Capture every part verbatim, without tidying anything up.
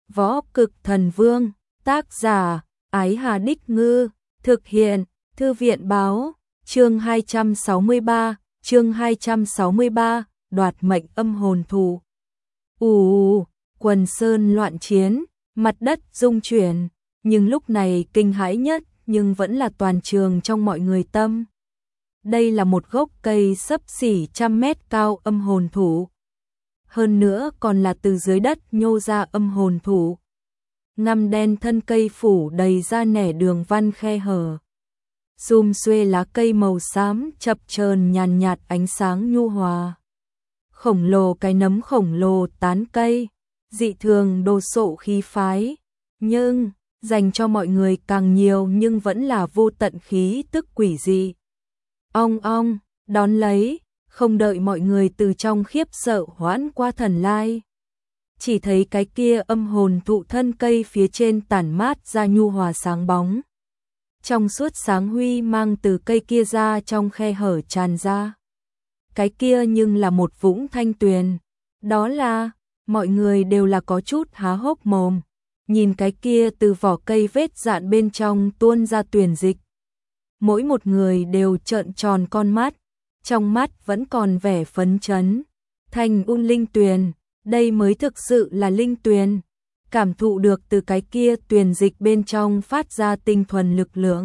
Võ Cực Thần Vương, tác giả, Ái Hà Đích Ngư, thực hiện, Thư viện Báo, chương hai trăm sáu mươi ba, chương hai trăm sáu mươi ba, đoạt mệnh âm hồn thú. Ù, quần sơn loạn chiến, mặt đất rung chuyển, nhưng lúc này kinh hãi nhất nhưng vẫn là toàn trường trong mọi người tâm. Đây là một gốc cây xấp xỉ trăm mét cao âm hồn thú. Hơn nữa còn là từ dưới đất nhô ra âm hồn thú. Ngăm đen thân cây phủ đầy ra nẻ đường văn khe hở. Xum xuê lá cây màu xám chập chờn nhàn nhạt ánh sáng nhu hòa. Khổng lồ cái nấm khổng lồ tán cây, dị thường đồ sộ khí phái, nhưng dành cho mọi người càng nhiều nhưng vẫn là vô tận khí tức quỷ dị. Ong ong, đón lấy, không đợi mọi người từ trong khiếp sợ hoãn qua thần lai. Chỉ thấy cái kia âm hồn thụ thân cây phía trên tản mát ra nhu hòa sáng bóng. Trong suốt sáng huy mang từ cây kia ra trong khe hở tràn ra. Cái kia nhưng là một vũng thanh tuyền. Đó là, mọi người đều là có chút há hốc mồm. Nhìn cái kia từ vỏ cây vết dạn bên trong tuôn ra tuyền dịch. Mỗi một người đều trợn tròn con mắt, trong mắt vẫn còn vẻ phấn chấn. Thanh un linh tuyền, đây mới thực sự là linh tuyền. Cảm thụ được từ cái kia tuyền dịch bên trong phát ra tinh thuần lực lượng.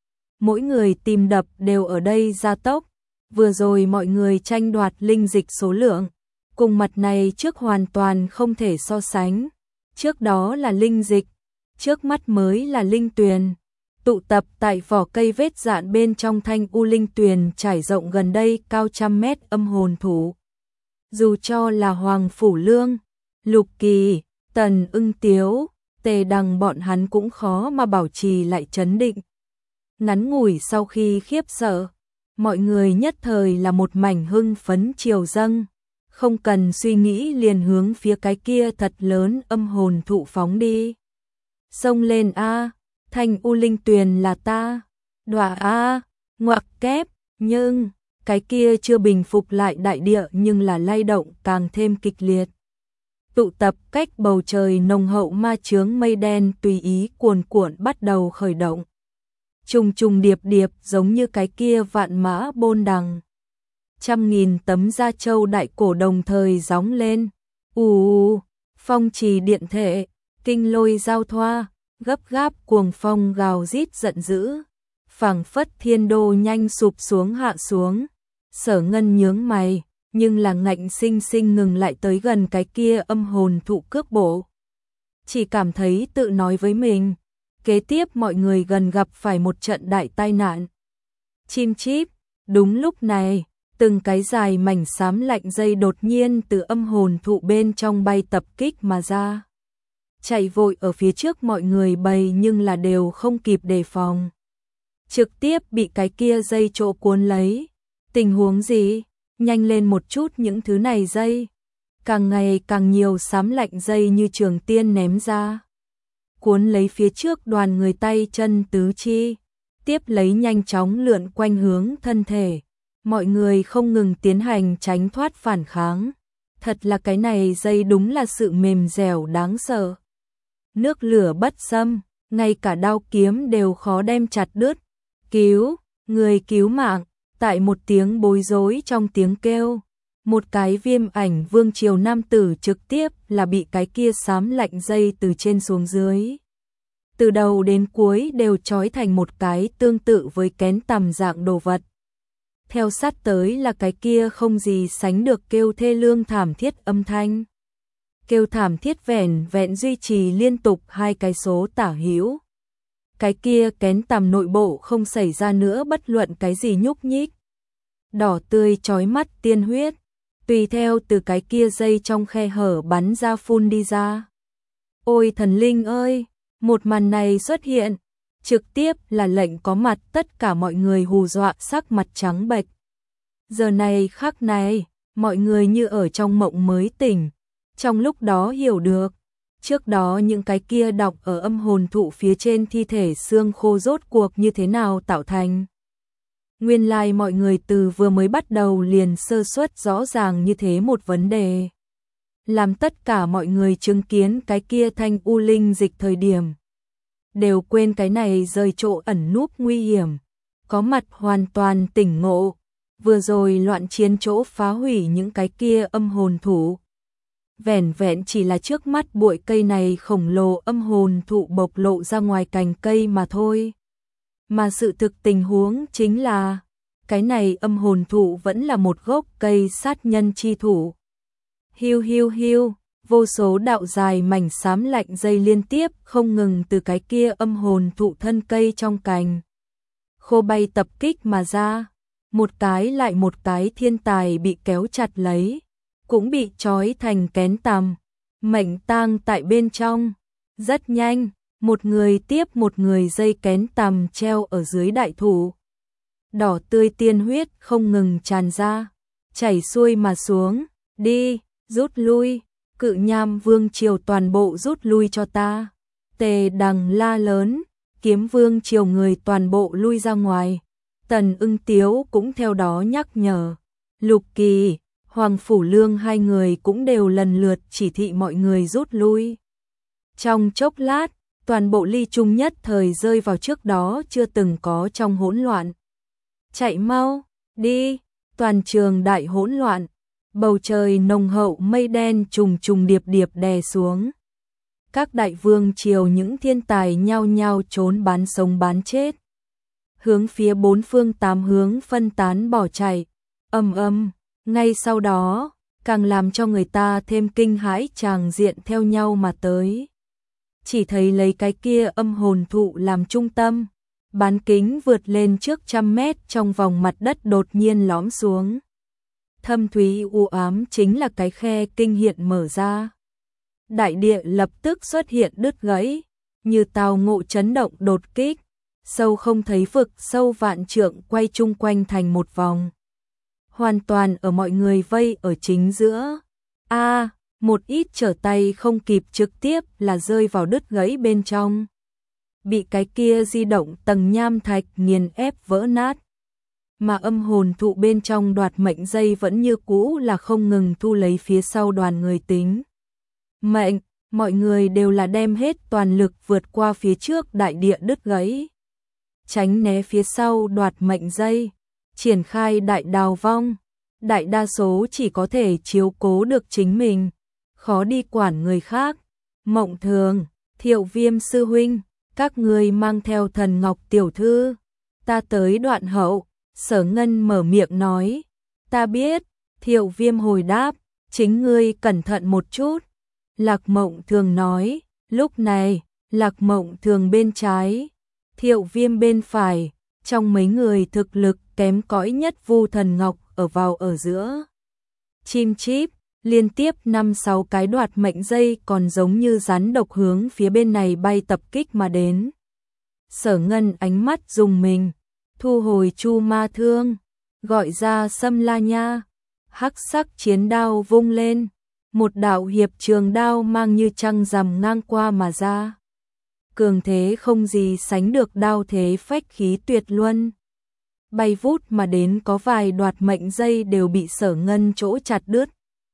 Mỗi người tim đập đều ở đây gia tốc. Vừa rồi mọi người tranh đoạt linh dịch số lượng, cùng mặt này trước hoàn toàn không thể so sánh. Trước đó là linh dịch, trước mắt mới là linh tuyền. Tụ tập tại vỏ cây vết dạn bên trong thanh u linh tuyền trải rộng gần đây cao trăm mét âm hồn thú. Dù cho là Hoàng Phủ Lương, Lục Kỳ, Tần Ưng Tiếu, Tề Đằng bọn hắn cũng khó mà bảo trì lại trấn định. Ngắn ngủi sau khi khiếp sợ, mọi người nhất thời là một mảnh hưng phấn triều dâng, không cần suy nghĩ liền hướng phía cái kia thật lớn âm hồn thụ phóng đi. Xông lên a, thanh u linh tuyền là ta. Đọa a, ngoặc kép, nhưng cái kia chưa bình phục lại đại địa nhưng là lay động càng thêm kịch liệt. Tụ tập cách bầu trời nồng hậu ma chướng mây đen tùy ý cuồn cuộn bắt đầu khởi động. Trùng trùng điệp điệp giống như cái kia vạn mã bôn đằng. Trăm nghìn tấm da trâu đại cổ đồng thời gióng lên. Ù, phong trì điện thể, kinh lôi giao thoa, gấp gáp cuồng phong gào rít giận dữ. Phảng phất thiên đô nhanh sụp xuống hạ xuống. Sở Ngân nhướng mày, nhưng là ngạnh sinh sinh ngừng lại tới gần cái kia âm hồn thụ cước bộ. Chỉ cảm thấy tự nói với mình, kế tiếp mọi người gần gặp phải một trận đại tai nạn. Chim chíp, đúng lúc này, từng cái dài mảnh xám lạnh dây đột nhiên từ âm hồn thụ bên trong bay tập kích mà ra. Chạy vội ở phía trước mọi người bầy nhưng là đều không kịp đề phòng. Trực tiếp bị cái kia dây chỗ cuốn lấy. Tình huống gì? Nhanh lên một chút những thứ này dây. Càng ngày càng nhiều xám lạnh dây như trường tiên ném ra. Cuốn lấy phía trước đoàn người tay chân tứ chi. Tiếp lấy nhanh chóng lượn quanh hướng thân thể. Mọi người không ngừng tiến hành tránh thoát phản kháng. Thật là cái này dây đúng là sự mềm dẻo đáng sợ. Nước lửa bất xâm, ngay cả đao kiếm đều khó đem chặt đứt. Cứu, người cứu mạng. Tại một tiếng bối rối trong tiếng kêu, một cái viêm ảnh vương triều nam tử trực tiếp là bị cái kia xám lạnh dây từ trên xuống dưới. Từ đầu đến cuối đều trói thành một cái tương tự với kén tằm dạng đồ vật. Theo sát tới là cái kia không gì sánh được kêu thê lương thảm thiết âm thanh. Kêu thảm thiết vẻn vẹn duy trì liên tục hai cái số tả hữu. Cái kia kén tằm nội bộ không xảy ra nữa bất luận cái gì nhúc nhích. Đỏ tươi chói mắt tiên huyết, tùy theo từ cái kia dây trong khe hở bắn ra phun đi ra. Ôi thần linh ơi, một màn này xuất hiện, trực tiếp là lệnh có mặt tất cả mọi người hù dọa sắc mặt trắng bệch. Giờ này khắc này, mọi người như ở trong mộng mới tỉnh, trong lúc đó hiểu được. Trước đó những cái kia đọc ở âm hồn thụ phía trên thi thể xương khô rốt cuộc như thế nào tạo thành. Nguyên lai like mọi người từ vừa mới bắt đầu liền sơ suất rõ ràng như thế một vấn đề. làm tất cả mọi người chứng kiến cái kia thanh u linh dịch thời điểm. Đều quên cái này rời chỗ ẩn núp nguy hiểm, có mặt hoàn toàn tỉnh ngộ, vừa rồi loạn chiến chỗ phá hủy những cái kia âm hồn thụ. Vẻn vẹn chỉ là trước mắt bụi cây này khổng lồ âm hồn thụ bộc lộ ra ngoài cành cây mà thôi. Mà sự thực tình huống chính là, cái này âm hồn thụ vẫn là một gốc cây sát nhân chi thụ. Hiu hiu hiu, vô số đạo dài mảnh xám lạnh dây liên tiếp không ngừng từ cái kia âm hồn thụ thân cây trong cành khô bay tập kích mà ra, một cái lại một cái thiên tài bị kéo chặt lấy, cũng bị trói thành kén tằm, mệnh tang tại bên trong. Rất nhanh, một người tiếp một người dây kén tằm treo ở dưới đại thụ. Đỏ tươi tiên huyết không ngừng tràn ra, chảy xuôi mà xuống, đi, rút lui, Cự Nham Vương triều toàn bộ rút lui cho ta. Tề Đằng la lớn, Kiếm Vương triều người toàn bộ lui ra ngoài. Tần Ưng Tiếu cũng theo đó nhắc nhở. Lục Kỳ, Hoàng Phủ Lương hai người cũng đều lần lượt chỉ thị mọi người rút lui. Trong chốc lát, toàn bộ Ly Trung nhất thời rơi vào trước đó chưa từng có trong hỗn loạn. Chạy mau, đi, toàn trường đại hỗn loạn, bầu trời nồng hậu mây đen trùng trùng điệp điệp đè xuống. Các đại vương triều những thiên tài nhao nhao trốn bán sống bán chết. Hướng phía bốn phương tám hướng phân tán bỏ chạy, ầm ầm, ngay sau đó, càng làm cho người ta thêm kinh hãi tràng diện theo nhau mà tới. Chỉ thấy lấy cái kia âm hồn thụ làm trung tâm, bán kính vượt lên trước trăm mét trong vòng mặt đất đột nhiên lõm xuống. Thâm thúy u ám chính là cái khe kinh hiện mở ra. Đại địa lập tức xuất hiện đứt gãy, như tàu ngộ chấn động đột kích, sâu không thấy vực sâu vạn trượng quay chung quanh thành một vòng. Hoàn toàn ở mọi người vây ở chính giữa. A, một ít trở tay không kịp trực tiếp là rơi vào đứt gãy bên trong. Bị cái kia di động tầng nham thạch nghiền ép vỡ nát. Mà âm hồn thụ bên trong đoạt mệnh dây vẫn như cũ là không ngừng thu lấy phía sau đoàn người tính. Mệnh, mọi người đều là đem hết toàn lực vượt qua phía trước đại địa đứt gãy. Tránh né phía sau đoạt mệnh dây, triển khai đại đào vong. Đại đa số chỉ có thể chiếu cố được chính mình, khó đi quản người khác. Mộng Thường, Thiệu Viêm sư huynh, các người mang theo Thần Ngọc tiểu thư. Ta tới đoạn hậu, Sở Ngân mở miệng nói. Ta biết, Thiệu Viêm hồi đáp, chính ngươi cẩn thận một chút. Lạc Mộng Thường nói, lúc này, Lạc Mộng Thường bên trái, Thiệu Viêm bên phải, trong mấy người thực lực kém cỏi nhất Vu Thần Ngọc ở vào ở giữa. Chim chip, liên tiếp năm sáu cái đoạt mệnh dây còn giống như rắn độc hướng phía bên này bay tập kích mà đến. Sở Ngân ánh mắt dùng mình, thu hồi chu ma thương, gọi ra Sâm La Nha, hắc sắc chiến đao vung lên, một đạo hiệp trường đao mang như trăng rằm ngang qua mà ra. Cường thế không gì sánh được đao thế phách khí tuyệt luân. Bay vút mà đến có vài đoạt mệnh dây đều bị Sở Ngân chỗ chặt đứt.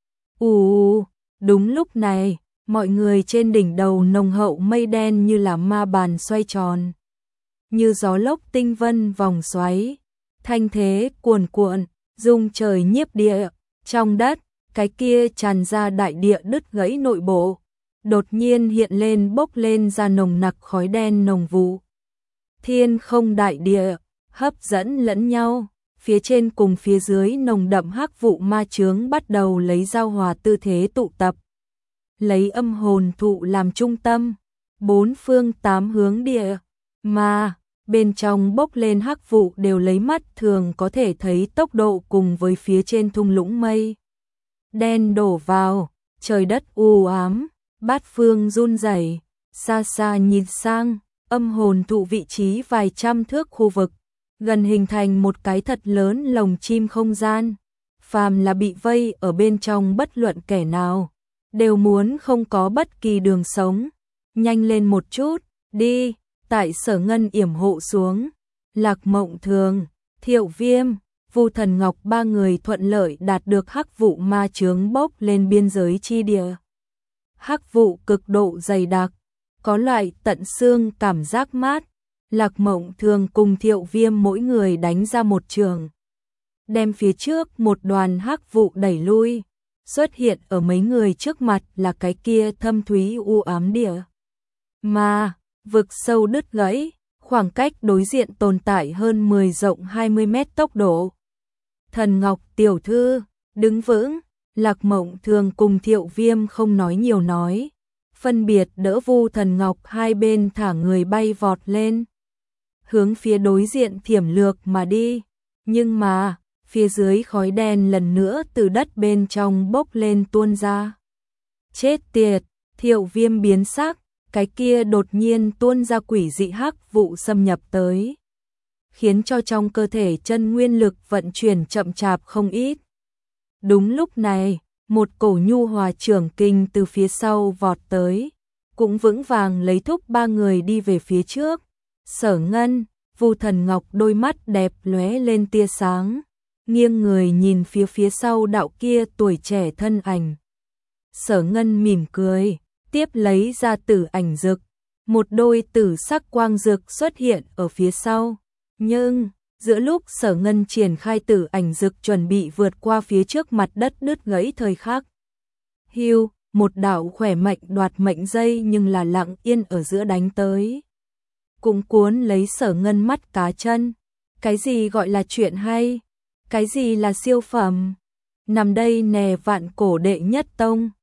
Ù, đúng lúc này, mọi người trên đỉnh đầu nồng hậu mây đen như là ma bàn xoay tròn. Như gió lốc tinh vân vòng xoáy, thanh thế cuồn cuộn, rung trời nhiếp địa, trong đất, cái kia tràn ra đại địa đứt gãy nội bộ, đột nhiên hiện lên bốc lên ra nồng nặc khói đen nồng vụ. Thiên không đại địa, hấp dẫn lẫn nhau, phía trên cùng phía dưới nồng đậm hắc vụ ma chướng bắt đầu lấy giao hòa tư thế tụ tập. Lấy âm hồn thụ làm trung tâm, bốn phương tám hướng địa, mà bên trong bốc lên hắc vụ đều lấy mắt thường có thể thấy tốc độ cùng với phía trên thung lũng mây. Đen đổ vào, trời đất u ám, bát phương run rẩy, xa xa nhìn sang, âm hồn thụ vị trí vài trăm thước khu vực, gần hình thành một cái thật lớn lồng chim không gian. Phàm là bị vây ở bên trong bất luận kẻ nào, đều muốn không có bất kỳ đường sống. Nhanh lên một chút, đi, tại Sở Ngân yểm hộ xuống. Lạc Mộng Thường, Thiệu Viêm, Vu Thần Ngọc ba người thuận lợi đạt được hắc vụ ma chướng bốc lên biên giới chi địa. Hắc vụ cực độ dày đặc, có loại tận xương cảm giác mát. Lạc Mộng Thường cùng Thiệu Viêm mỗi người đánh ra một trường, đem phía trước một đoàn hắc vụ đẩy lui. Xuất hiện ở mấy người trước mặt là cái kia thâm thúy u ám địa mà vực sâu đứt gãy, khoảng cách đối diện tồn tại hơn mười rộng hai mươi mét tốc độ. Thần Ngọc tiểu thư, đứng vững. Lạc Mộng Thường cùng Thiệu Viêm không nói nhiều nói, phân biệt đỡ Vu Thần Ngọc hai bên thả người bay vọt lên, hướng phía đối diện thiểm lược mà đi. Nhưng mà, phía dưới khói đen lần nữa từ đất bên trong bốc lên tuôn ra. Chết tiệt, Thiệu Viêm biến sắc, cái kia đột nhiên tuôn ra quỷ dị hắc vụ xâm nhập tới, khiến cho trong cơ thể chân nguyên lực vận chuyển chậm chạp không ít. Đúng lúc này, một cổ nhu hòa trưởng kinh từ phía sau vọt tới, cũng vững vàng lấy thúc ba người đi về phía trước. Sở Ngân, Vu Thần Ngọc đôi mắt đẹp lóe lên tia sáng, nghiêng người nhìn phía phía sau đạo kia tuổi trẻ thân ảnh. Sở Ngân mỉm cười, tiếp lấy ra tử ảnh dực, một đôi tử sắc quang dực xuất hiện ở phía sau. Nhưng, giữa lúc Sở Ngân triển khai tử ảnh dực chuẩn bị vượt qua phía trước mặt đất đứt gãy thời khắc, hưu, một đạo khỏe mạnh đoạt mệnh dây nhưng là lặng yên ở giữa đánh tới, cũng cuốn lấy Sở Ngân mắt cá chân. Cái gì gọi là chuyện hay? Cái gì là siêu phẩm? Nằm đây nè vạn cổ đệ nhất tông.